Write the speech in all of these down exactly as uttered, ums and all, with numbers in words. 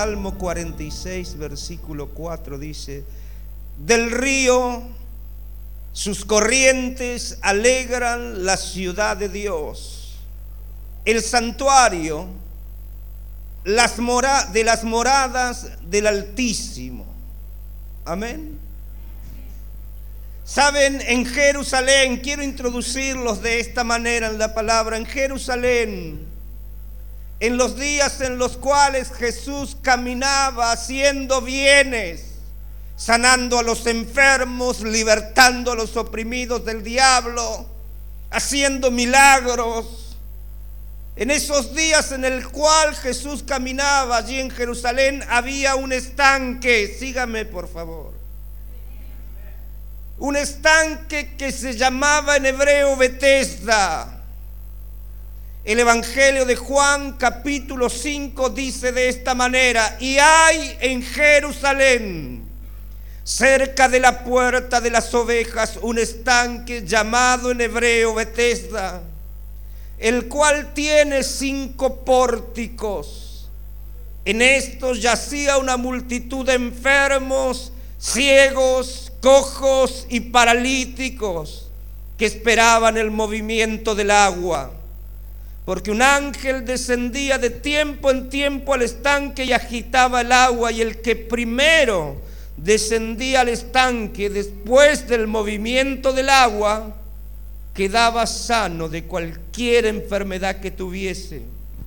Salmo cuarenta y seis, versículo cuatro dice: del río sus corrientes alegran la ciudad de Dios, el santuario las mora, de las moradas del Altísimo. Amén. Saben, en Jerusalén, quiero introducirlos de esta manera en la palabra, en Jerusalén, en los días en los cuales Jesús caminaba haciendo bienes, sanando a los enfermos, libertando a los oprimidos del diablo, haciendo milagros. En esos días en el cual Jesús caminaba allí en Jerusalén, había un estanque, sígame por favor, un estanque que se llamaba en hebreo Betesda. El Evangelio de Juan capítulo cinco dice de esta manera: y hay en Jerusalén, cerca de la puerta de las ovejas, un estanque llamado en hebreo Betesda, el cual tiene cinco pórticos. En estos yacía una multitud de enfermos, ciegos, cojos y paralíticos que esperaban el movimiento del agua, porque un ángel descendía de tiempo en tiempo al estanque y agitaba el agua, y el que primero descendía al estanque después del movimiento del agua quedaba sano de cualquier enfermedad que tuviese.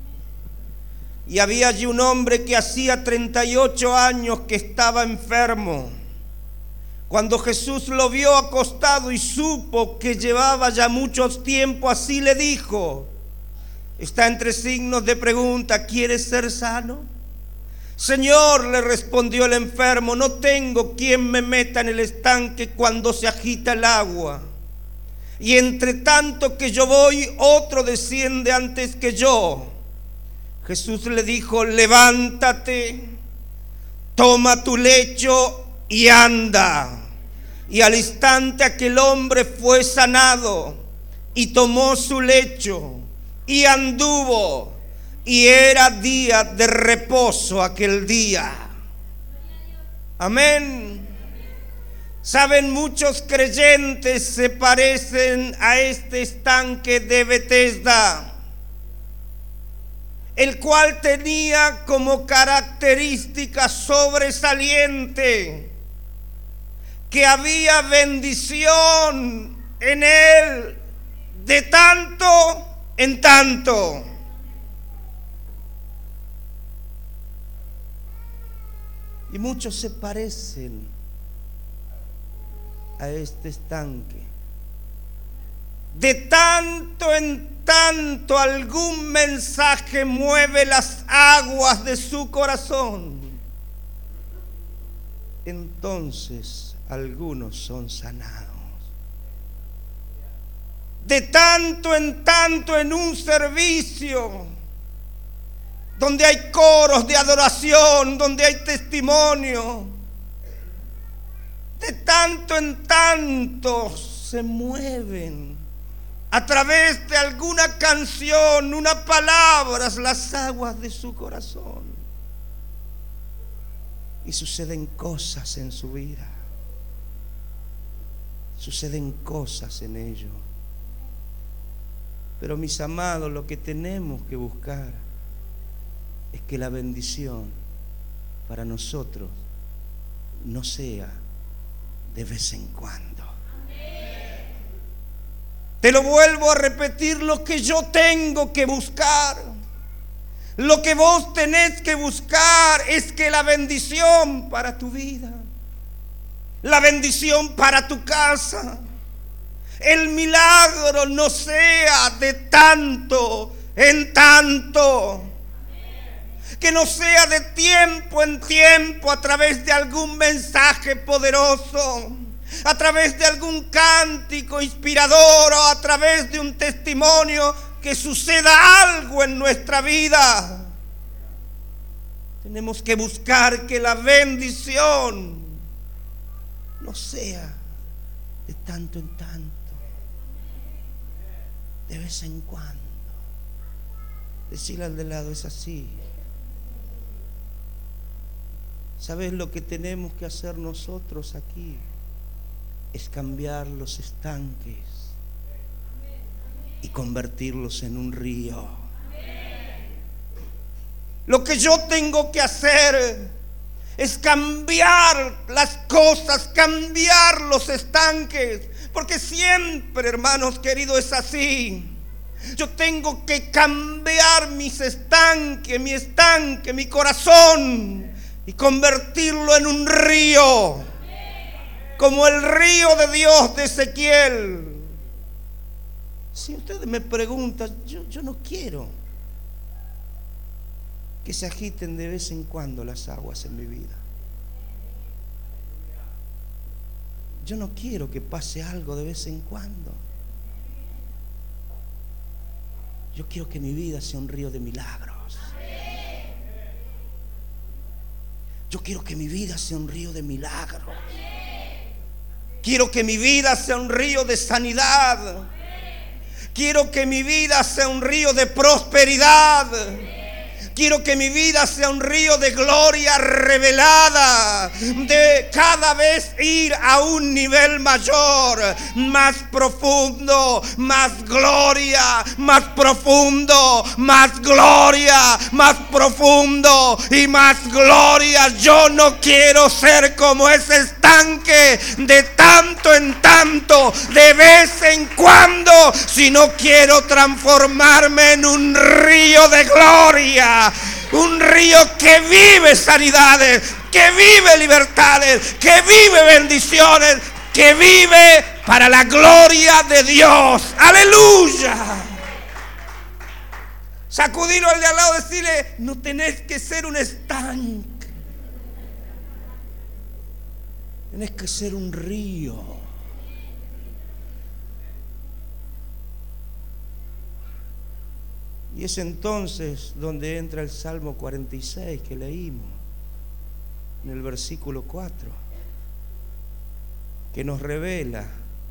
Y había allí un hombre que hacía treinta y ocho años que estaba enfermo. Cuando Jesús lo vio acostado y supo que llevaba ya mucho tiempo así, le dijo, está entre signos de pregunta: ¿quieres ser sano? Señor, le respondió el enfermo, no tengo quien me meta en el estanque cuando se agita el agua, y entre tanto que yo voy, otro desciende antes que yo. Jesús le dijo: levántate, toma tu lecho y anda. Y al instante aquel hombre fue sanado y tomó su lecho y anduvo, y era día de reposo aquel día. Amén. Saben, muchos creyentes se parecen a este estanque de Betesda, el cual tenía como característica sobresaliente que había bendición en él de tanto en tanto. Y muchos se parecen a este estanque. De tanto en tanto algún mensaje mueve las aguas de su corazón. Entonces algunos son sanados. De tanto en tanto en un servicio donde hay coros de adoración, donde hay testimonio, de tanto en tanto se mueven a través de alguna canción, una palabra, las aguas de su corazón, y suceden cosas en su vida, suceden cosas en ellos. Pero mis amados, lo que tenemos que buscar es que la bendición para nosotros no sea de vez en cuando. Te lo vuelvo a repetir: lo que yo tengo que buscar, lo que vos tenés que buscar es que la bendición para tu vida, la bendición para tu casa, el milagro no sea de tanto en tanto, que no sea de tiempo en tiempo a través de algún mensaje poderoso, a través de algún cántico inspirador o a través de un testimonio, que suceda algo en nuestra vida. Tenemos que buscar que la bendición no sea de tanto en tanto, de vez en cuando. Decirle al de lado: es así. ¿Sabes lo que tenemos que hacer nosotros aquí? Es cambiar los estanques y convertirlos en un río. Lo que yo tengo que hacer es cambiar las cosas, cambiar los estanques, porque siempre, hermanos queridos, es así. Yo tengo que cambiar mis estanques, mi estanque, mi corazón, y convertirlo en un río, como el río de Dios de Ezequiel. Si ustedes me preguntan, yo, yo no quiero que se agiten de vez en cuando las aguas en mi vida. Yo no quiero que pase algo de vez en cuando. Yo quiero que mi vida sea un río de milagros. Yo quiero que mi vida sea un río de milagros. Quiero que mi vida sea un río de sanidad. Quiero que mi vida sea un río de prosperidad. Quiero que mi vida sea un río de gloria revelada, de cada vez ir a un nivel mayor, más profundo, más gloria, más profundo, más gloria, más profundo y más gloria. Yo no quiero ser como ese estanque de tanto en tanto, de vez en cuando, sino quiero transformarme en un río de gloria. Un río que vive sanidades, que vive libertades, que vive bendiciones, que vive para la gloria de Dios. Aleluya. Sacudirlo al de al lado y decirle: no tenés que ser un estanque, tenés que ser un río. Y es entonces donde entra el Salmo cuarenta y seis que leímos en el versículo cuatro, que nos revela,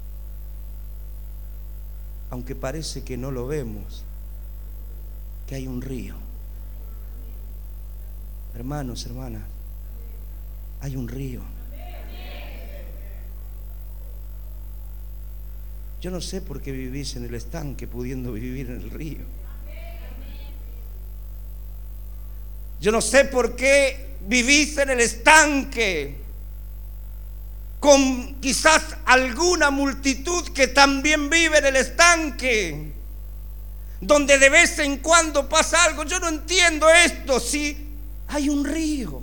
aunque parece que no lo vemos, que hay un río. Hermanos, hermanas, hay un río. Yo no sé por qué vivís en el estanque pudiendo vivir en el río. Yo no sé por qué vivís en el estanque con quizás alguna multitud que también vive en el estanque, donde de vez en cuando pasa algo. Yo no entiendo esto. Si hay un río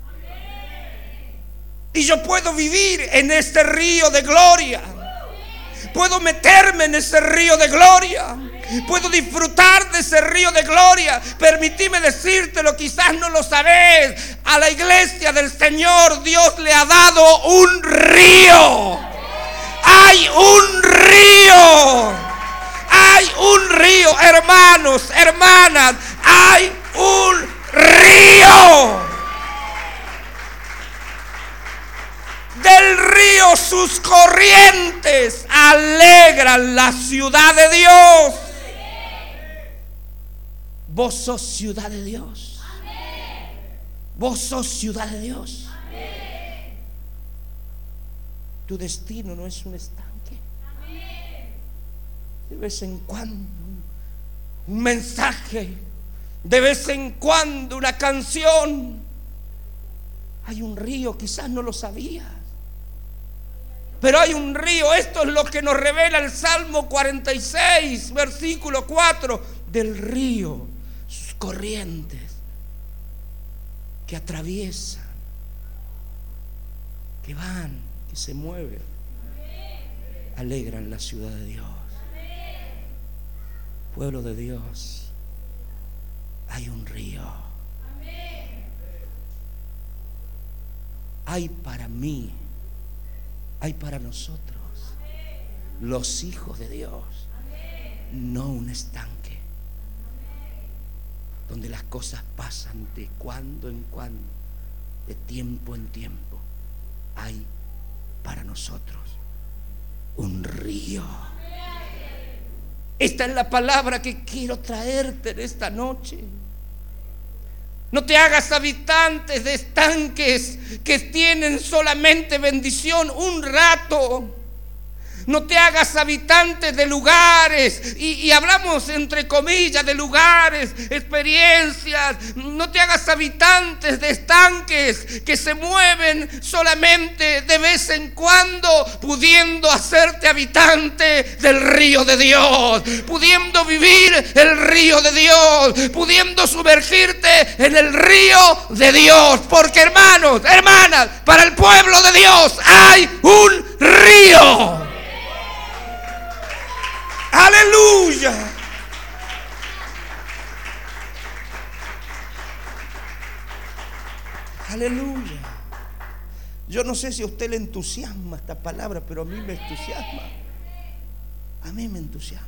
y yo puedo vivir en este río de gloria, puedo meterme en ese río de gloria, puedo disfrutar de ese río de gloria. Permitime decírtelo, quizás no lo sabes. A la iglesia del Señor Dios le ha dado un río. Hay un río. Hay un río, hermanos, hermanas. Hay un río. Del río sus corrientes alegran la ciudad de Dios. Vos sos ciudad de Dios. Vos sos ciudad de Dios. Tu destino no es un estanque. De vez en cuando un mensaje, de vez en cuando una canción. Hay un río, quizás no lo sabías, pero hay un río. Esto es lo que nos revela el Salmo cuarenta y seis, versículo cuatro. Del río, sus corrientes que atraviesan, que van, que se mueven, alegran la ciudad de Dios. Pueblo de Dios, hay un río. Hay para mí, hay para nosotros, los hijos de Dios, no un estanque donde las cosas pasan de cuando en cuando, de tiempo en tiempo. Hay para nosotros un río. Esta es la palabra que quiero traerte en esta noche. No te hagas habitantes de estanques que tienen solamente bendición un rato. No te hagas habitantes de lugares, y, y hablamos entre comillas de lugares, experiencias. No te hagas habitantes de estanques que se mueven solamente de vez en cuando, pudiendo hacerte habitante del río de Dios, pudiendo vivir el río de Dios, pudiendo sumergirte en el río de Dios. Porque hermanos, hermanas, para el pueblo de Dios hay un río. Aleluya. Aleluya. Yo no sé si a usted le entusiasma esta palabra, pero a mí me entusiasma. A mí me entusiasma.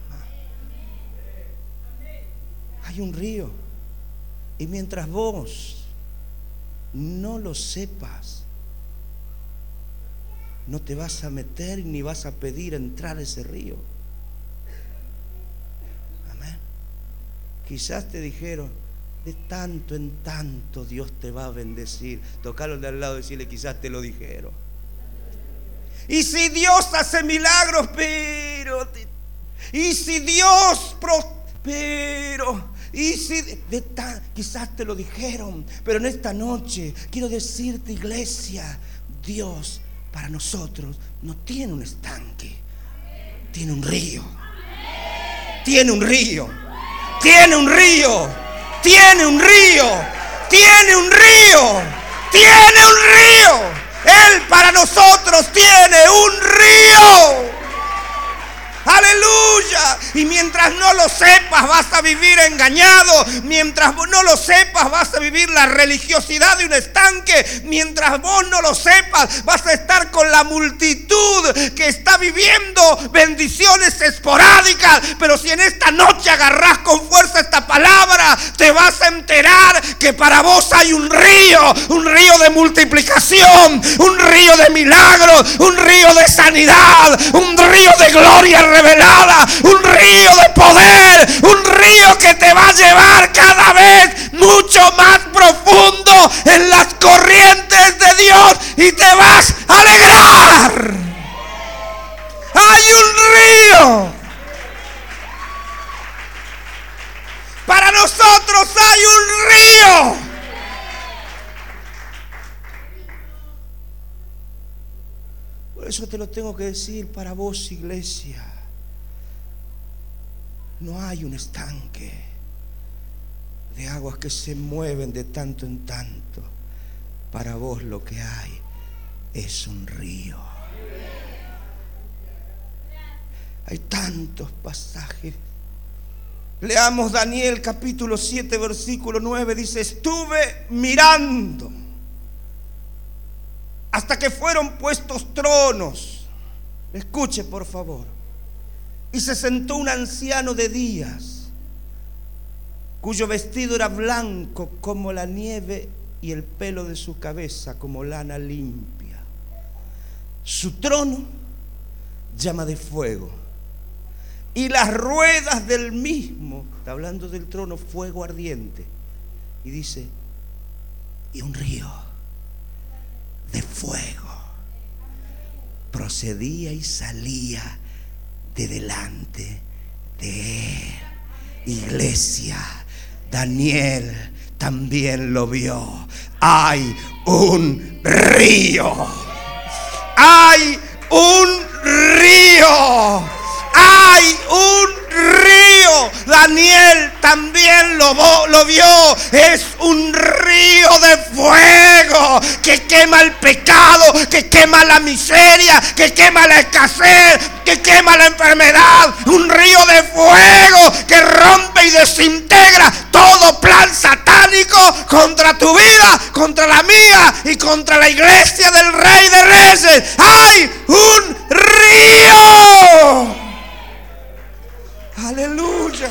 Hay un río, y mientras vos no lo sepas, no te vas a meter ni vas a pedir entrar a ese río. Amén. Quizás te dijeron, de tanto en tanto Dios te va a bendecir. Tocalo de al lado y decirle, quizás te lo dijeron. Y si Dios hace milagros, pero y si Dios prospero, y si de tan, quizás te lo dijeron, pero en esta noche quiero decirte, iglesia, Dios para nosotros no tiene un estanque, tiene un río. Tiene un río. Tiene un río. Tiene un río. Tiene un río. Tiene un río. Él para nosotros tiene un río. Aleluya. Y mientras no lo sepas, vas a vivir engañado. Mientras vos no lo sepas, vas a vivir la religiosidad de un estanque. Mientras vos no lo sepas, vas a estar con la multitud que está viviendo bendiciones esporádicas. Pero si en esta noche agarrás con fuerza esta palabra, te vas a enterar que para vos hay un río. Un río de multiplicación, un río de milagros, un río de sanidad, un río de gloria revelada, un río de poder, un río que te va a llevar cada vez mucho más profundo en las corrientes de Dios y te vas a alegrar. Hay un río. Para nosotros hay un río. Por eso te lo tengo que decir para vos, iglesia. No hay un estanque de aguas que se mueven de tanto en tanto. Para vos lo que hay es un río. Hay tantos pasajes. Leamos Daniel capítulo siete versículo nueve. Dice, estuve mirando hasta que fueron puestos tronos. Escuche por favor. Y se sentó un anciano de días, cuyo vestido era blanco como la nieve y el pelo de su cabeza como lana limpia. Su trono llama de fuego y las ruedas del mismo, está hablando del trono, fuego ardiente. Y dice, y un río de fuego procedía y salía de delante de él. Iglesia, Daniel también lo vio. Hay un río. Hay un río. Hay un río. Daniel también lo, lo vio. Es un río de fuego que quema el pecado, que quema la miseria, que quema la escasez, que quema la enfermedad. Un río de fuego que rompe y desintegra todo plan satánico contra tu vida, contra la mía y contra la iglesia del Rey de Reyes. Hay un río. Aleluya.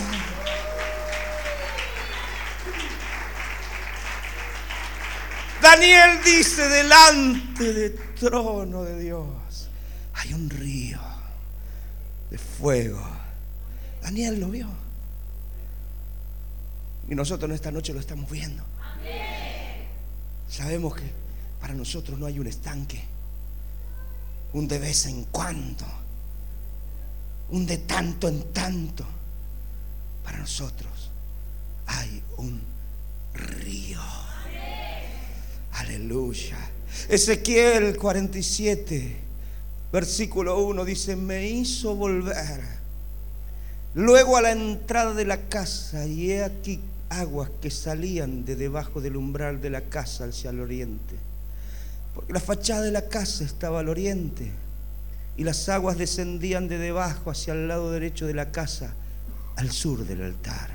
Daniel dice, delante del trono de Dios hay un río de fuego. Daniel lo vio. Y nosotros en esta noche lo estamos viendo. Sabemos que para nosotros no hay un estanque, un de vez en cuando, un de tanto en tanto. Para nosotros hay un río. Aleluya. Ezequiel cuarenta y siete, versículo uno dice: me hizo volver luego a la entrada de la casa, y he aquí aguas que salían de debajo del umbral de la casa hacia el oriente, porque la fachada de la casa estaba al oriente, y las aguas descendían de debajo hacia el lado derecho de la casa, al sur del altar.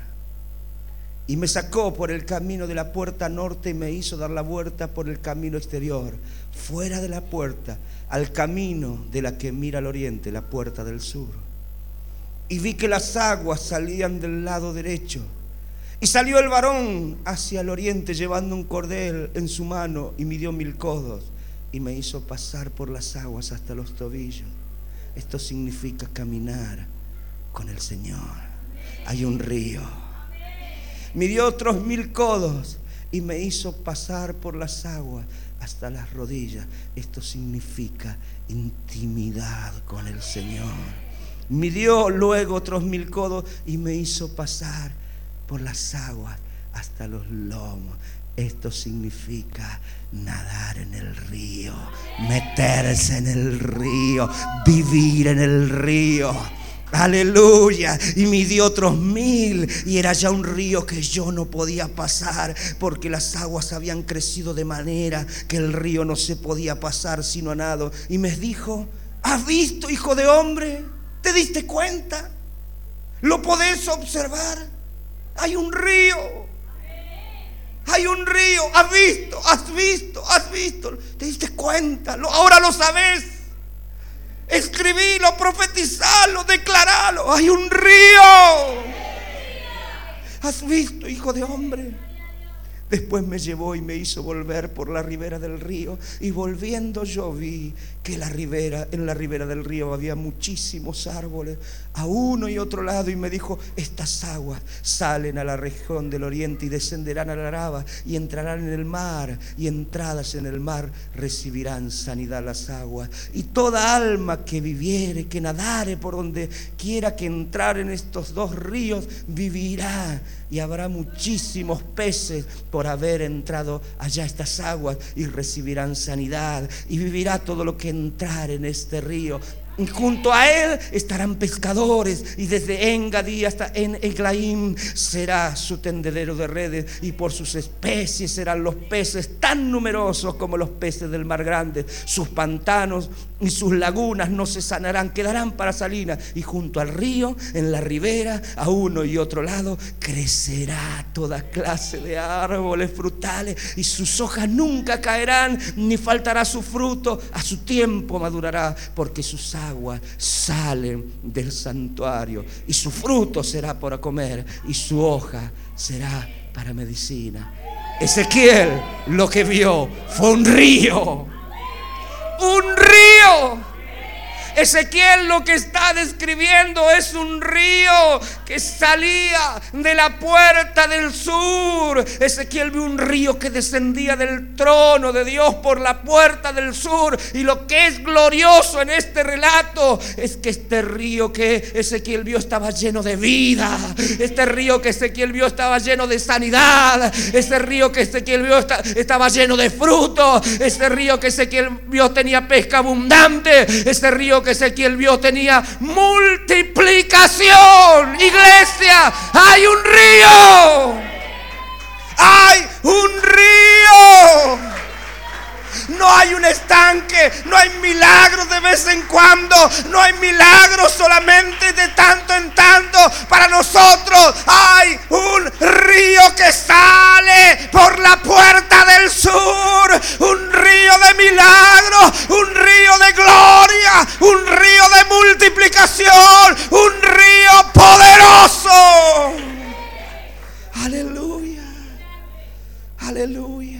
Y me sacó por el camino de la puerta norte y me hizo dar la vuelta por el camino exterior, fuera de la puerta, al camino de la que mira al oriente, la puerta del sur. Y vi que las aguas salían del lado derecho. Y salió el varón hacia el oriente llevando un cordel en su mano, y midió mil codos y me hizo pasar por las aguas hasta los tobillos. Esto significa caminar con el Señor. Hay un río. Midió otros mil codos y me hizo pasar por las aguas hasta las rodillas. Esto significa intimidad con el Señor. Midió luego otros mil codos y me hizo pasar por las aguas hasta los lomos. Esto significa nadar en el río, meterse en el río, vivir en el río. Aleluya. Y midió otros mil, y era ya un río que yo no podía pasar, porque las aguas habían crecido de manera que el río no se podía pasar sino a nado. Y me dijo: ¿has visto, hijo de hombre? ¿Te diste cuenta? ¿Lo podés observar? Hay un río. Hay un río. ¿Has visto? ¿Has visto? ¿Has visto? ¿Te diste cuenta? Ahora lo sabes. Escribilo, profetizalo, declaralo. Hay un río. ¿Has visto, hijo de hombre? Después me llevó y me hizo volver por la ribera del río, y volviendo yo vi que la ribera, en la ribera del río había muchísimos árboles a uno y otro lado, y me dijo: estas aguas salen a la región del oriente y descenderán a la Araba y entrarán en el mar, y entradas en el mar recibirán sanidad las aguas, y toda alma que viviere, que nadare por donde quiera que entrar en estos dos ríos, vivirá. Y habrá muchísimos peces por haber entrado allá estas aguas, y recibirán sanidad, y vivirá todo lo que entrar en este río. Y junto a él estarán pescadores, y desde Engadí hasta en Eglaim será su tendedero de redes, y por sus especies serán los peces tan numerosos como los peces del mar grande. Sus pantanos y sus lagunas no se sanarán, quedarán para salinas, y junto al río, en la ribera, a uno y otro lado, crecerá toda clase de árboles frutales, y sus hojas nunca caerán, ni faltará su fruto. A su tiempo madurará, porque sus aguas salen del santuario, y su fruto será para comer, y su hoja será para medicina. Ezequiel lo que vio fue un río. Un río. Ezequiel lo que está describiendo es un río que salía de la puerta del sur. Ezequiel vio un río que descendía del trono de Dios por la puerta del sur. Y lo que es glorioso en este relato es que este río que Ezequiel vio estaba lleno de vida. Este río que Ezequiel vio estaba lleno de sanidad. Este río que Ezequiel vio estaba lleno de fruto. Este río que Ezequiel vio tenía pesca abundante. Este río que Ezequiel vio tenía multiplicación. Iglesia, hay un río. Hay un río. No hay un estanque, no hay milagros de vez en cuando, no hay milagros solamente de tanto en tanto. Para nosotros hay un río que sale por la puerta del sur, un río de milagros, un río de gloria, un río de multiplicación, un río poderoso. Aleluya, aleluya.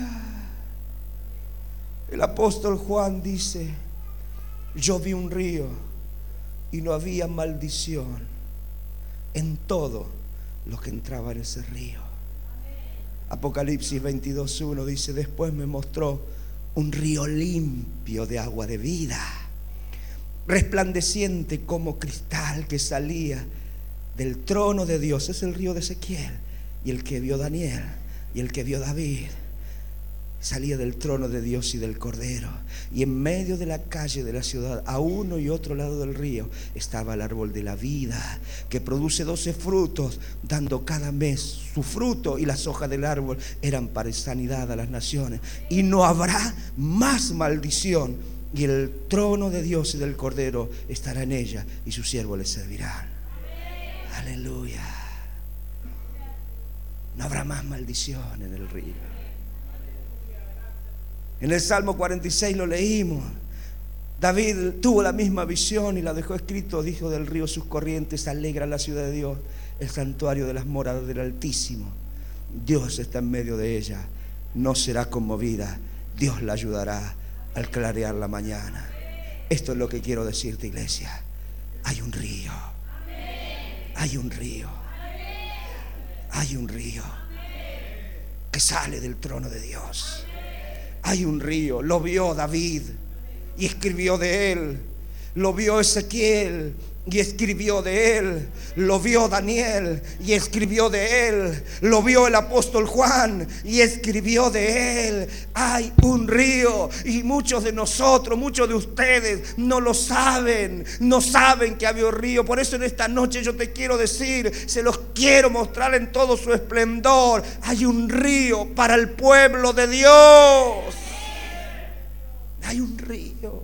El apóstol Juan dice: yo vi un río y no había maldición en todo lo que entraba en ese río. Apocalipsis veintidós uno dice: después me mostró un río limpio de agua de vida, resplandeciente como cristal, que salía del trono de Dios. Es el río de Ezequiel. Y el que vio Daniel y el que vio David, salía del trono de Dios y del Cordero. Y en medio de la calle de la ciudad, a uno y otro lado del río, estaba el árbol de la vida, que produce doce frutos, dando cada mes su fruto, y las hojas del árbol eran para sanidad a las naciones. Y no habrá más maldición, y el trono de Dios y del Cordero estará en ella, y sus siervos le servirán. Aleluya. No habrá más maldición en el río. En el Salmo cuarenta y seis lo leímos. David tuvo la misma visión y la dejó escrito. Dijo: del río sus corrientes alegran la ciudad de Dios, el santuario de las moradas del Altísimo. Dios está en medio de ella, no será conmovida. Dios la ayudará al clarear la mañana. Esto es lo que quiero decirte, iglesia. Hay un río. Hay un río. Hay un río que sale del trono de Dios. Hay un río. Lo vio David y escribió de él. Lo vio Ezequiel y escribió de él. Lo vio Daniel y escribió de él. Lo vio el apóstol Juan y escribió de él. Hay un río, y muchos de nosotros, muchos de ustedes no lo saben. No saben que había un río. Por eso en esta noche yo te quiero decir, se los quiero mostrar en todo su esplendor. Hay un río para el pueblo de Dios. Hay un río.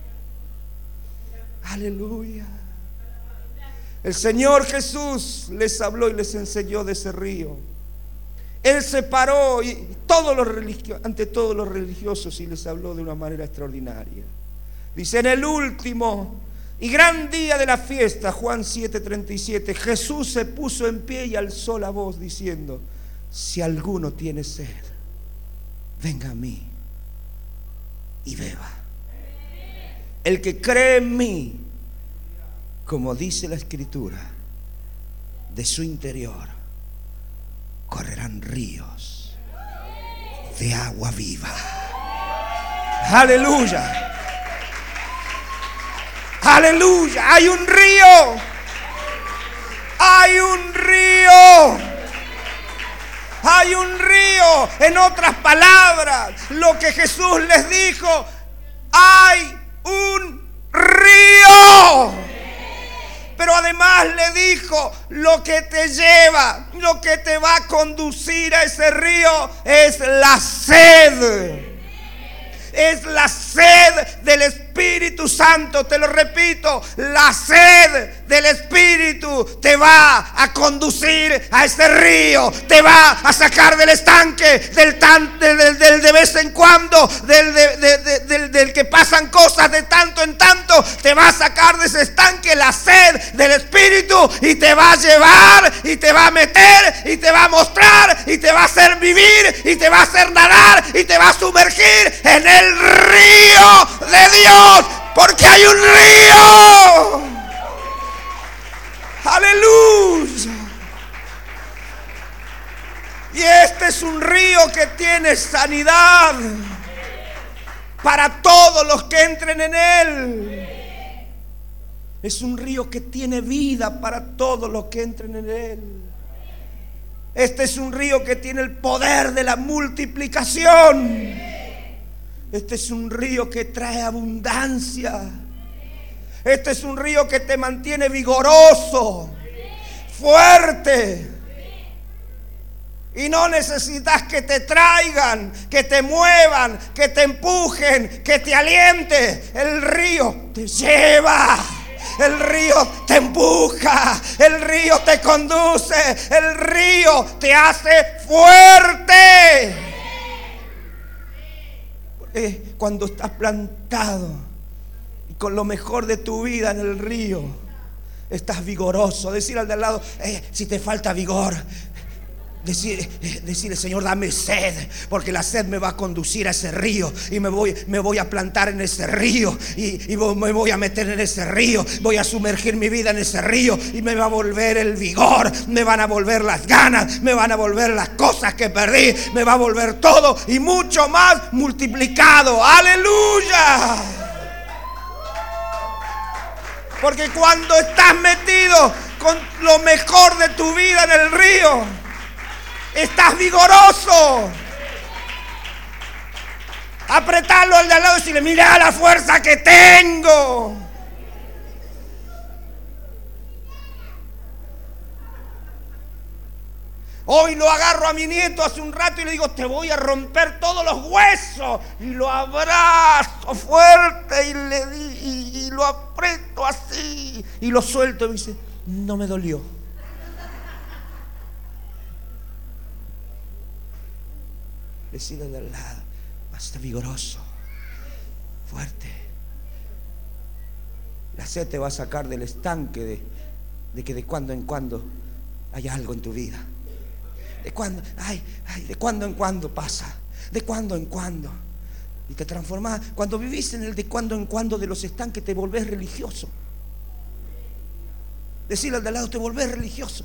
Aleluya. El Señor Jesús les habló y les enseñó de ese río. Él se paró y todos los religiosos, ante todos los religiosos, y les habló de una manera extraordinaria. Dice: en el último y gran día de la fiesta, Juan siete treinta y siete, Jesús se puso en pie y alzó la voz diciendo: si alguno tiene sed, venga a mí y beba. El que cree en mí, como dice la Escritura, de su interior correrán ríos de agua viva. Aleluya. Aleluya. Hay un río. Hay un río. Hay un río. En otras palabras, lo que Jesús les dijo: hay un río. Pero además le dijo: lo que te lleva, lo que te va a conducir a ese río es la sed. Es la sed del Espíritu Santo. Te lo repito, la sed del Espíritu te va a conducir a ese río. Te va a sacar del estanque, del, tan, del, del de vez en cuando, del, de, de, de, del, del que pasan cosas de tanto en tanto. Te va a sacar de ese estanque la sed del Espíritu, y te va a llevar y te va a meter y te va a mostrar y te va a hacer vivir y te va a hacer nadar y te va a sumergir en el el río de Dios, porque hay un río. Aleluya. Y este es un río que tiene sanidad para todos los que entren en él. Es un río que tiene vida para todos los que entren en él. Este es un río que tiene el poder de la multiplicación. Este es un río que trae abundancia. Este es un río que te mantiene vigoroso, fuerte. Y no necesitas que te traigan, que te muevan, que te empujen, que te aliente. El río te lleva. El río te empuja. El río te conduce. El río te hace fuerte. Eh, cuando estás plantado y con lo mejor de tu vida en el río, estás vigoroso. Decir al de al lado: eh, si te falta vigor, Decir, decirle: Señor, dame sed, porque la sed me va a conducir a ese río, y me voy, me voy a plantar en ese río, y, y me voy a meter en ese río, voy a sumergir mi vida en ese río, y me va a volver el vigor, me van a volver las ganas, me van a volver las cosas que perdí, me va a volver todo y mucho más multiplicado. ¡Aleluya! Porque cuando estás metido con lo mejor de tu vida en el río, estás vigoroso. Apretarlo al de al lado y decirle: mira la fuerza que tengo. Hoy lo agarro a mi nieto hace un rato y le digo: te voy a romper todos los huesos. Y lo abrazo fuerte y, le di, y, y lo aprieto así. Y lo suelto y me dice: no me dolió. Decirle de al lado: más vigoroso, fuerte. La sed te va a sacar del estanque de, de que de cuando en cuando hay algo en tu vida. De cuando, ay, ay, de cuando en cuando pasa. De cuando en cuando. Y te transformas. Cuando vivís en el de cuando en cuando de los estanques, te volvés religioso. Decirle al de al lado: te volvés religioso.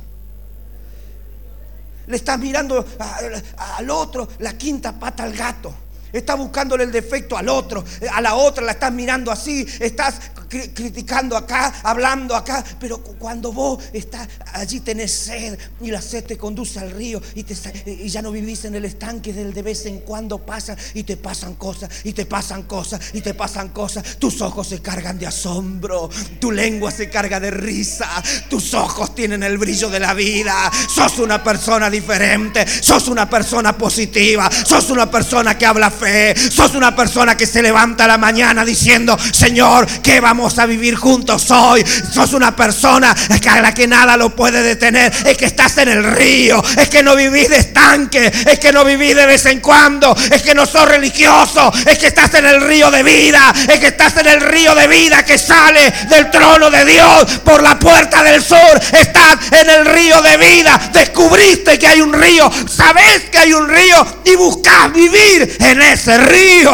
Le estás mirando a, a, al otro la quinta pata al gato. Estás buscándole el defecto al otro. A la otra la estás mirando así. Estás cri- criticando acá, hablando acá. Pero cuando vos estás allí, tenés sed, y la sed te conduce al río, y, te, y ya no vivís en el estanque del de vez en cuando pasa, y te pasan cosas, y te pasan cosas, y te pasan cosas. Tus ojos se cargan de asombro, tu lengua se carga de risa, tus ojos tienen el brillo de la vida. Sos una persona diferente, sos una persona positiva, sos una persona que habla fe, sos una persona que se levanta a la mañana diciendo: Señor, ¿qué vamos a vivir juntos hoy? Sos una persona a la que nada lo puede detener. Es que estás en el río, es que no vivís de estanque, es que no vivís de vez en cuando, es que no sos religioso, es que estás en el río de vida, es que estás en el río de vida que sale del trono de Dios por la puerta del sur. Estás en el río de vida, descubriste que hay un río, sabés que hay un río y buscás vivir en ese río.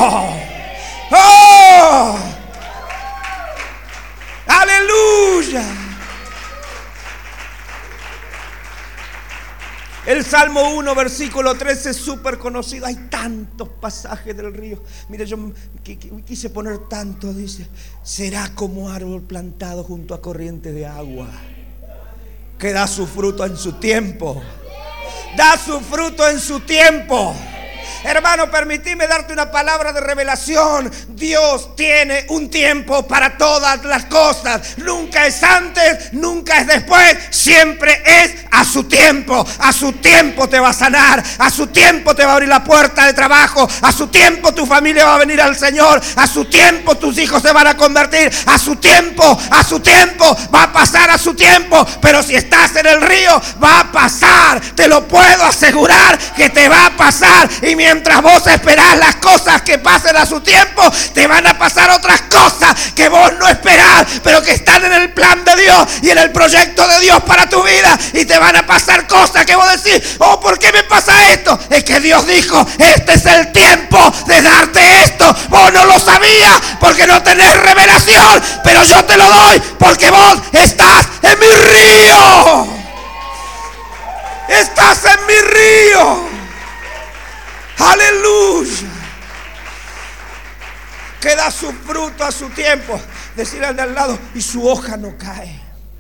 ¡Oh! ¡Aleluya! El Salmo uno, versículo trece es súper conocido. Hay tantos pasajes del río. Mire, yo quise poner tanto. Dice: será como árbol plantado junto a corriente de agua, que da su fruto en su tiempo. Da su fruto en su tiempo. Hermano, permitime darte una palabra de revelación. Dios tiene un tiempo para todas las cosas. Nunca es antes, nunca es después. Siempre es a su tiempo. A su tiempo te va a sanar. A su tiempo te va a abrir la puerta de trabajo. A su tiempo tu familia va a venir al Señor. A su tiempo tus hijos se van a convertir. A su tiempo, a su tiempo. Va a pasar a su tiempo. Pero si estás en el río, va a pasar. Te lo puedo asegurar que te va a pasar. Y mientras Mientras vos esperás las cosas que pasen a su tiempo, te van a pasar otras cosas que vos no esperás, pero que están en el plan de Dios y en el proyecto de Dios para tu vida. Y te van a pasar cosas que vos decís: oh, ¿por qué me pasa esto? Es que Dios dijo: este es el tiempo de darte esto. Vos no lo sabías porque no tenés revelación, pero yo te lo doy porque vos estás en mi río. Estás en mi río. Aleluya. Que da su fruto a su tiempo. Decirle al de al lado: y su hoja no cae.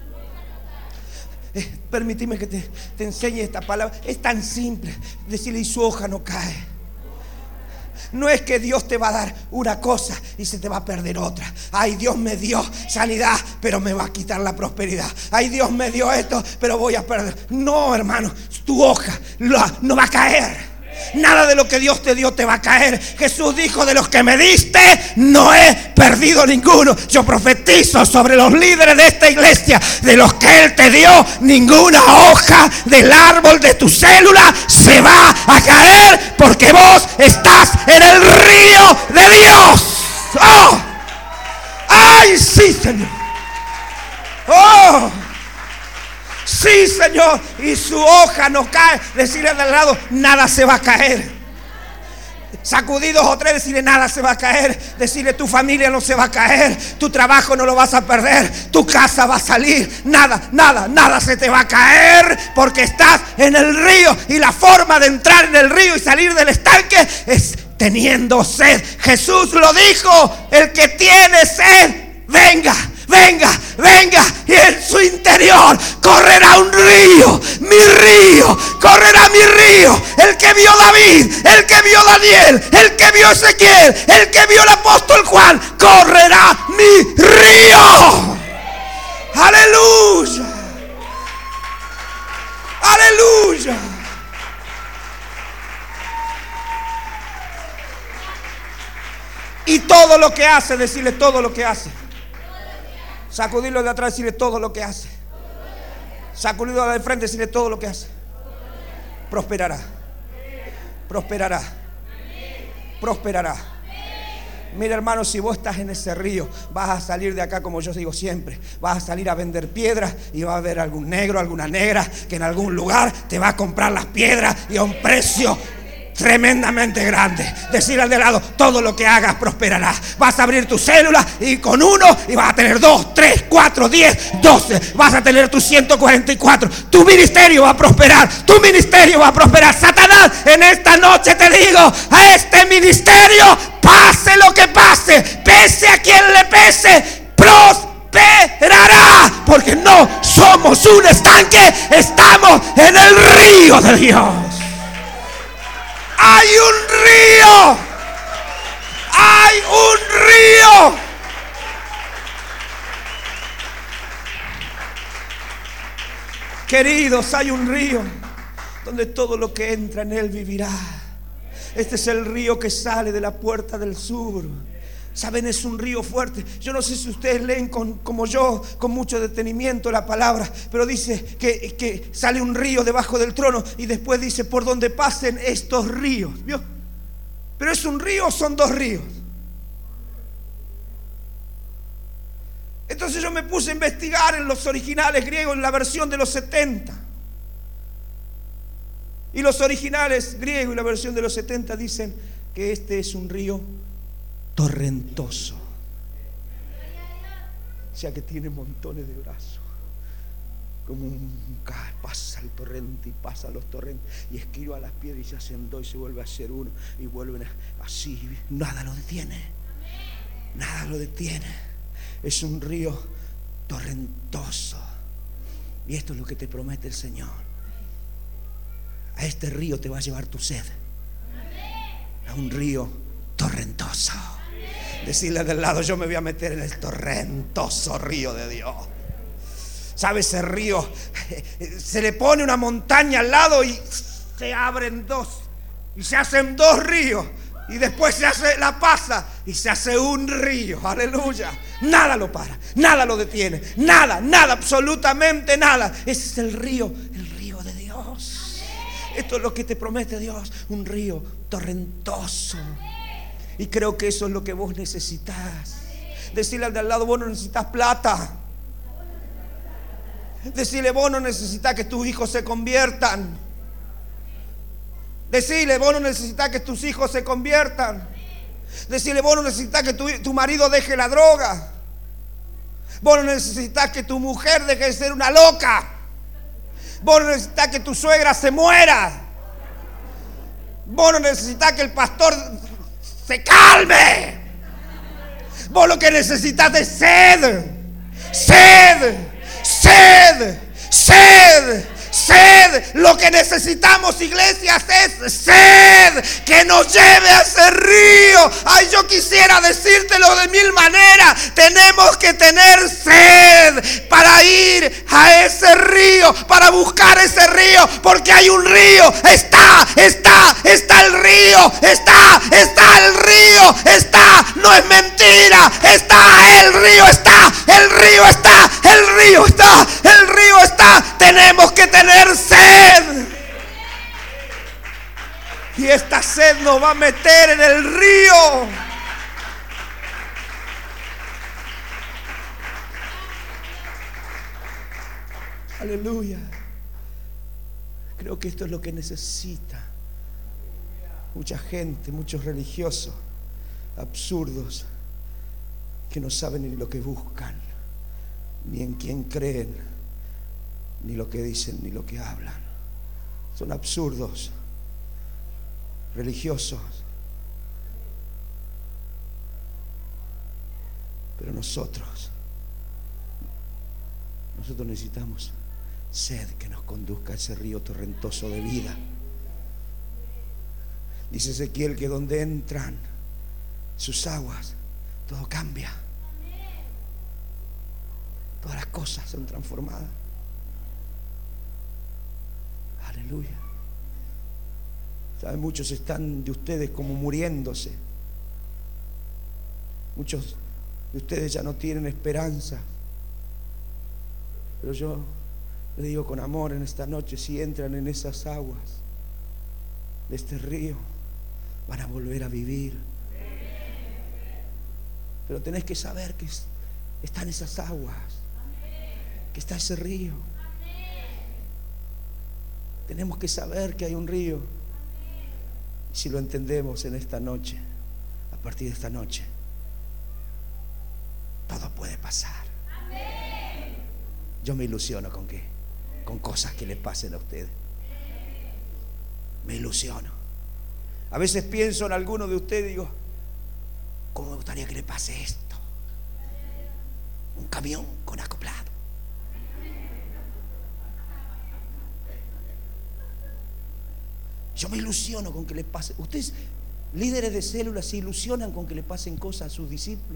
Eh, permíteme que te, te enseñe esta palabra. Es tan simple. Decirle: y su hoja no cae. No es que Dios te va a dar una cosa y se te va a perder otra. Ay, Dios me dio sanidad, pero me va a quitar la prosperidad. Ay, Dios me dio esto, pero voy a perder. No, hermano, tu hoja no va a caer. Nada de lo que Dios te dio te va a caer. Jesús dijo: de los que me diste no he perdido ninguno. Yo profetizo sobre los líderes de esta iglesia: de los que Él te dio, ninguna hoja del árbol de tu célula se va a caer, porque vos estás en el río de Dios. ¡Oh! ¡Ay, sí, Señor! ¡Oh! Sí, Señor. Y su hoja no cae. Decirle al lado, nada se va a caer. Sacudir dos o tres, decirle nada se va a caer. Decirle tu familia no se va a caer. Tu trabajo no lo vas a perder. Tu casa va a salir. Nada, nada, nada se te va a caer. Porque estás en el río. Y la forma de entrar en el río y salir del estanque es teniendo sed. Jesús lo dijo. El que tiene sed, venga. Venga, venga, y en su interior correrá un río, mi río, correrá mi río. El que vio David, el que vio Daniel, el que vio Ezequiel, el que vio el apóstol Juan, correrá mi río. Aleluya, aleluya. Y todo lo que hace, decirle todo lo que hace. Sacudirlo de atrás, decirle todo lo que hace. Sacudirlo de frente, decirle todo lo que hace. Prosperará. Prosperará. Prosperará. Mira, hermano, si vos estás en ese río, vas a salir de acá, como yo digo siempre. Vas a salir a vender piedras y va a haber algún negro, alguna negra que en algún lugar te va a comprar las piedras y a un precio tremendamente grande. Decir al de lado, todo lo que hagas prosperará. Vas a abrir tu célula y con uno y vas a tener dos, tres, cuatro, diez, doce. Vas a tener tus ciento cuarenta y cuatro. Tu ministerio va a prosperar. Tu ministerio va a prosperar. Satanás, en esta noche te digo, a este ministerio, pase lo que pase, pese a quien le pese, prosperará. Porque no somos un estanque, estamos en el río de Dios. Hay un río. Hay un río. Queridos, hay un río donde todo lo que entra en él vivirá. Este es el río que sale de la puerta del sur. Saben, es un río fuerte. Yo no sé si ustedes leen con, como yo, con mucho detenimiento la palabra, pero dice que, que sale un río debajo del trono y después dice por donde pasen estos ríos. ¿Vio? Pero es un río o son dos ríos. Entonces yo me puse a investigar en los originales griegos, en la versión de los setenta. Y los originales griegos y la versión de los setenta dicen que este es un río torrentoso. O sea que tiene montones de brazos. Como un cae, pasa el torrente y pasa los torrentes y esquiva las piedras y se hacen dos y se vuelve a hacer uno y vuelven a, así. Nada lo detiene. Nada lo detiene. Es un río torrentoso. Y esto es lo que te promete el Señor. A este río te va a llevar tu sed. A un río torrentoso. Decirle del lado, yo me voy a meter en el torrentoso río de Dios. ¿Sabe? Ese río se le pone una montaña al lado y se abren dos y se hacen dos ríos y después se hace la pasa y se hace un río. Aleluya. Nada lo para, nada lo detiene, nada, nada, absolutamente nada. Ese es el río, el río de Dios. Esto es lo que te promete Dios, un río torrentoso. Y creo que eso es lo que vos necesitas. Decirle al de al lado, vos no necesitas plata. Decirle, vos no necesitas que tus hijos se conviertan. Decirle, vos no necesitas que tus hijos se conviertan. Decirle, vos no necesitas que tu, tu marido deje la droga. Vos no necesitas que tu mujer deje de ser una loca. Vos no necesitas que tu suegra se muera. Vos no necesitas que el pastor se calme. Vos lo que necesitas es sed. Sed. Sed. Sed. Sed. Lo que necesitamos, iglesias, es sed que nos lleve a ese río. Ay, yo quisiera decírtelo de mil maneras. Tenemos que tener sed para ir a ese río, para buscar ese río, porque hay un río. Está, está, está el río. Está, está el río. Está, no es mentira. Está, el río está. El río está. El río está. El río está. Tenemos que tener sed. Y esta sed nos va a meter en el río. Aleluya. Creo que esto es lo que necesita mucha gente, muchos religiosos absurdos que no saben ni lo que buscan, ni en quién creen, ni lo que dicen, ni lo que hablan. Son absurdos, religiosos. Pero nosotros, nosotros necesitamos sed que nos conduzca a ese río torrentoso de vida. Dice Ezequiel que donde entran sus aguas, todo cambia. Todas las cosas son transformadas. Aleluya. ¿Saben? Muchos están de ustedes como muriéndose. Muchos de ustedes ya no tienen esperanza. Pero yo les digo con amor en esta noche, si entran en esas aguas de este río, van a volver a vivir. Pero tenés que saber que están esas aguas, que está ese río. Tenemos que saber que hay un río. Y si lo entendemos en esta noche, a partir de esta noche, todo puede pasar. Yo me ilusiono con qué, con cosas que le pasen a ustedes. Me ilusiono. A veces pienso en alguno de ustedes y digo, ¿cómo me gustaría que le pase esto? Un camión con acoplado. Yo me ilusiono con que le pase. Ustedes, líderes de células, se ilusionan con que le pasen cosas a sus discípulos.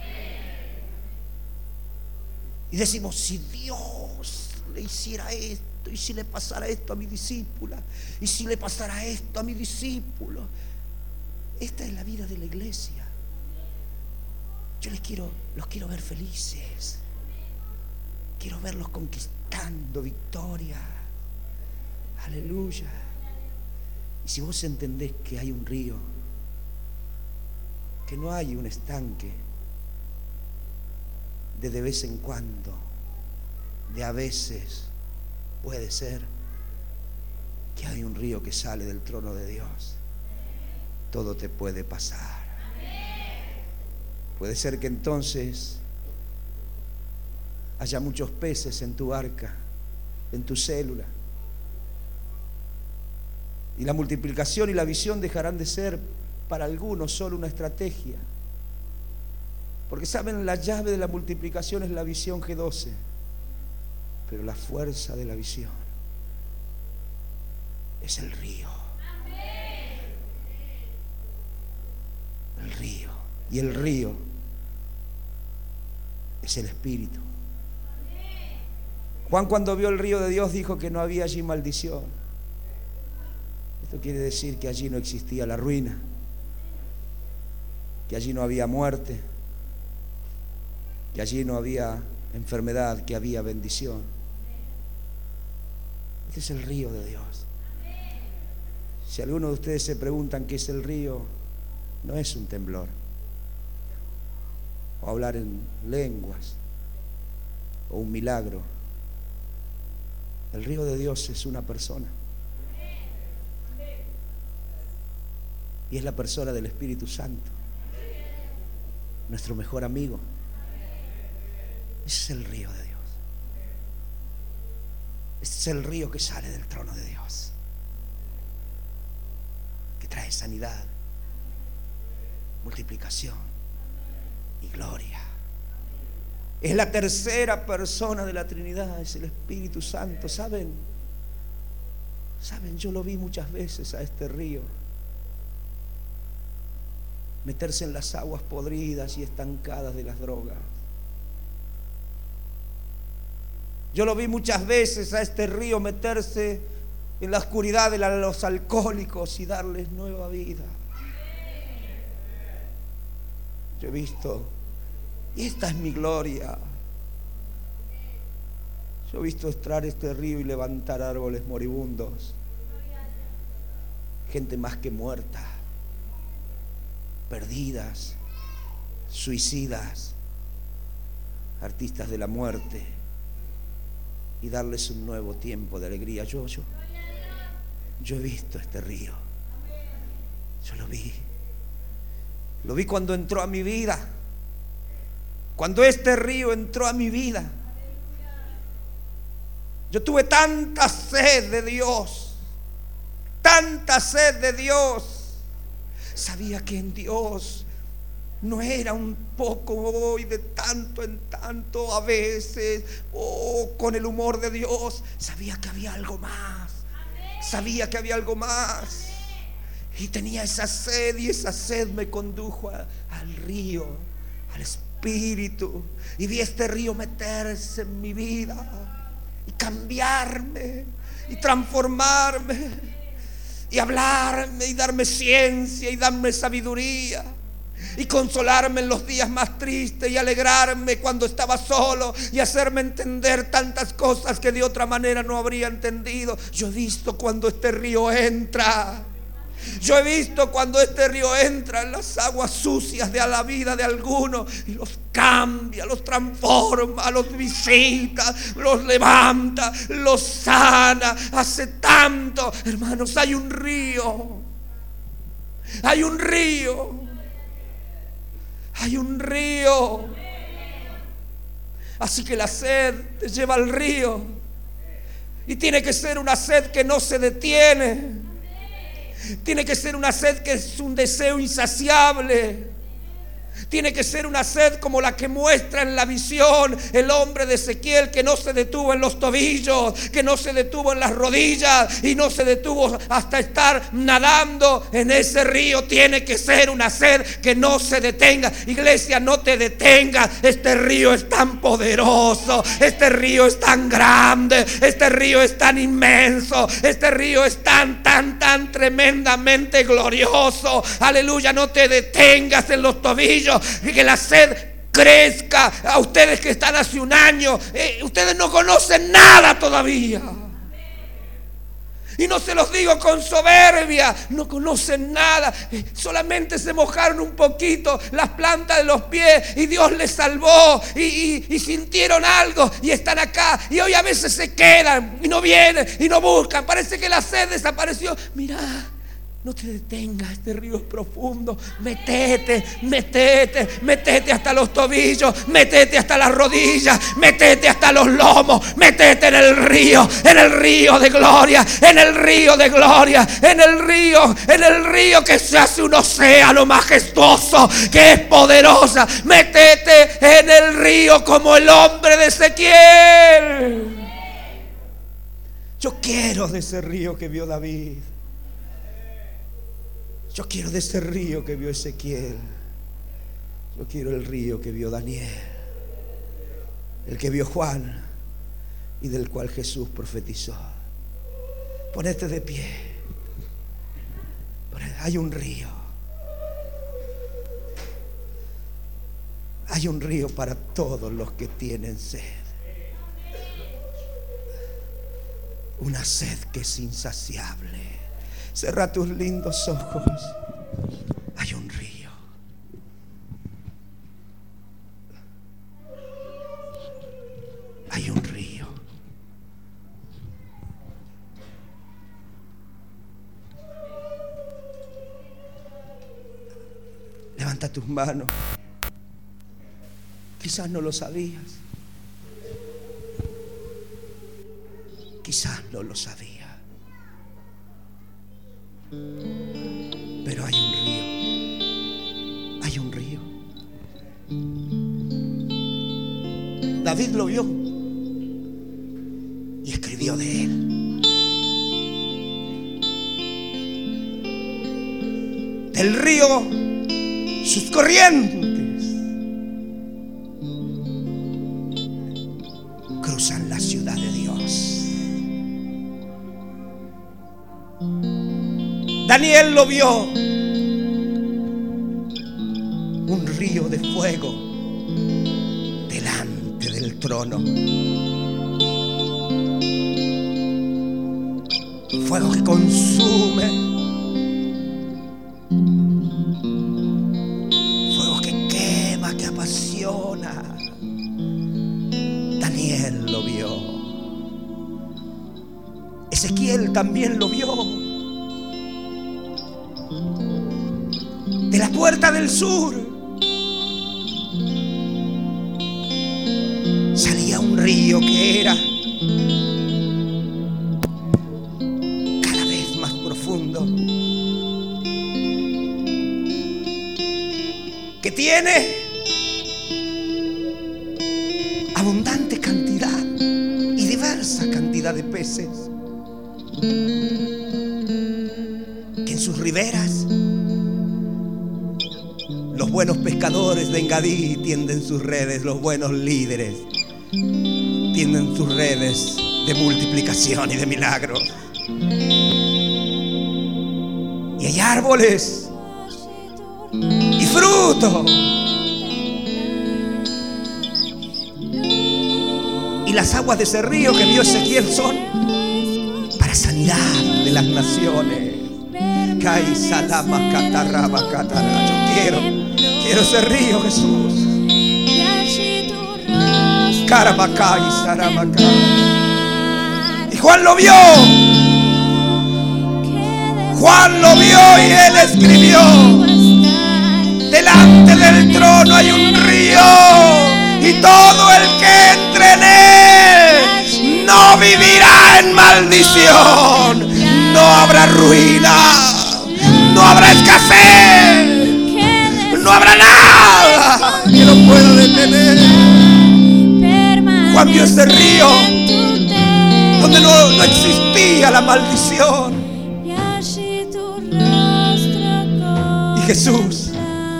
Y decimos, si Dios le hiciera esto, y si le pasara esto a mi discípula, y si le pasara esto a mi discípulo. Esta es la vida de la iglesia. Yo les quiero, los quiero ver felices. Quiero verlos conquistando victoria. Aleluya. Y si vos entendés que hay un río, que no hay un estanque de de vez en cuando, de a veces, puede ser que hay un río que sale del trono de Dios. Todo te puede pasar. Puede ser que entonces haya muchos peces en tu barca, en tu célula, y la multiplicación y la visión dejarán de ser para algunos solo una estrategia. Porque saben, la llave de la multiplicación es la visión G doce, pero la fuerza de la visión es el río. El río. Y el río es el Espíritu. Juan, cuando vio el río de Dios, dijo que no había allí maldición. Esto quiere decir que allí no existía la ruina, que allí no había muerte, que allí no había enfermedad, que había bendición. Este es el río de Dios. Si alguno de ustedes se preguntan qué es el río, no es un temblor o hablar en lenguas o un milagro. El río de Dios es una persona, y es la persona del Espíritu Santo, nuestro mejor amigo. Ese es el río de Dios. Este es el río que sale del trono de Dios, que trae sanidad, multiplicación y gloria. Es la tercera persona de la Trinidad, es el Espíritu Santo. ¿Saben? ¿Saben? Yo lo vi muchas veces a este río meterse en las aguas podridas y estancadas de las drogas. Yo lo vi muchas veces a este río meterse en la oscuridad de los alcohólicos y darles nueva vida. Yo he visto, y esta es mi gloria, yo he visto entrar este río y levantar árboles moribundos, gente más que muerta, perdidas, suicidas, artistas de la muerte, y darles un nuevo tiempo de alegría. Yo, yo, yo he visto este río. Yo lo vi. Lo vi cuando entró a mi vida. Cuando este río entró a mi vida, yo tuve tanta sed de Dios, tanta sed de Dios. Sabía que en Dios no era un poco hoy, de tanto en tanto, a veces, o oh, con el humor de Dios. Sabía que había algo más. Sabía que había algo más. Y tenía esa sed, y esa sed me condujo a, al río, al Espíritu. Y vi este río meterse en mi vida y cambiarme y transformarme y hablarme y darme ciencia y darme sabiduría y consolarme en los días más tristes y alegrarme cuando estaba solo y hacerme entender tantas cosas que de otra manera no habría entendido. Yo he visto cuando este río entra. Yo he visto cuando este río entra en las aguas sucias de la vida de algunos y los cambia, los transforma, los visita, los levanta, los sana. Hace tanto, hermanos, hay un río. Hay un río. Hay un río. Así que la sed te lleva al río. Y tiene que ser una sed que no se detiene. Tiene que ser una sed que es un deseo insaciable. Tiene que ser una sed como la que muestra en la visión el hombre de Ezequiel, que no se detuvo en los tobillos, que no se detuvo en las rodillas y no se detuvo hasta estar nadando en ese río. Tiene que ser una sed que no se detenga. Iglesia, no te detengas. Este río es tan poderoso, este río es tan grande, este río es tan inmenso, este río es tan, tan, tan tremendamente glorioso. Aleluya, no te detengas en los tobillos. Y que la sed crezca. A ustedes que están hace un año, eh, ustedes no conocen nada todavía. Y no se los digo con soberbia, no conocen nada. eh, Solamente se mojaron un poquito las plantas de los pies y Dios les salvó y, y, y sintieron algo y están acá. Y hoy a veces se quedan y no vienen y no buscan. Parece que la sed desapareció. Mirá, no te detengas, este río es profundo. Metete, metete, metete hasta los tobillos, metete hasta las rodillas, metete hasta los lomos, metete en el río, en el río de gloria, en el río de gloria, en el río, en el río que se hace un océano majestuoso, que es poderosa. Metete en el río como el hombre de Ezequiel. Yo quiero de ese río que vio David. Yo quiero de ese río que vio Ezequiel. Yo quiero el río que vio Daniel, el que vio Juan y del cual Jesús profetizó. Ponete de pie. Hay un río. Hay un río para todos los que tienen sed. Una sed que es insaciable. Cerra tus lindos ojos. Hay un río. Hay un río. Levanta tus manos. Quizás no lo sabías. Quizás no lo sabías. Pero hay un río. Hay un río. David lo vio y escribió de él. Del río sus corrientes cruzan la ciudad de Dios. Daniel lo vio. Un río de fuego delante del trono. Fuego que consume. Fuego que quema, que apasiona. Daniel lo vio. Ezequiel también lo vio. De la puerta del sur salía un río que era cada vez más profundo, que tiene abundante cantidad y diversa cantidad de peces, que en sus riberas los buenos pescadores de Engadí tienden sus redes, los buenos líderes tienden sus redes de multiplicación y de milagros. Y hay árboles y fruto, y las aguas de ese río que vio Ezequiel son para sanidad de las naciones. Kai salama catarraba catarra. Yo quiero, quiero ese río, Jesús. Carabacay, saramacay. Y Juan lo vio. Juan lo vio y él escribió: delante del trono hay un río, y todo el que entre en él no vivirá en maldición. No habrá ruina, no habrá escasez, no habrá nada que lo pueda detener. Juan vio ese río donde no, no existía la maldición. Y Jesús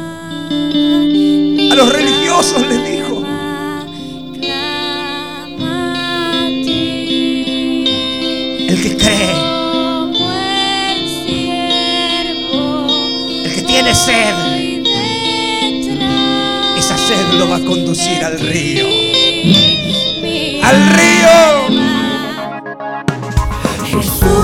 a los religiosos les dijo: el que cree, el que tiene sed, esa sed lo va a conducir al río, al río. Jesús.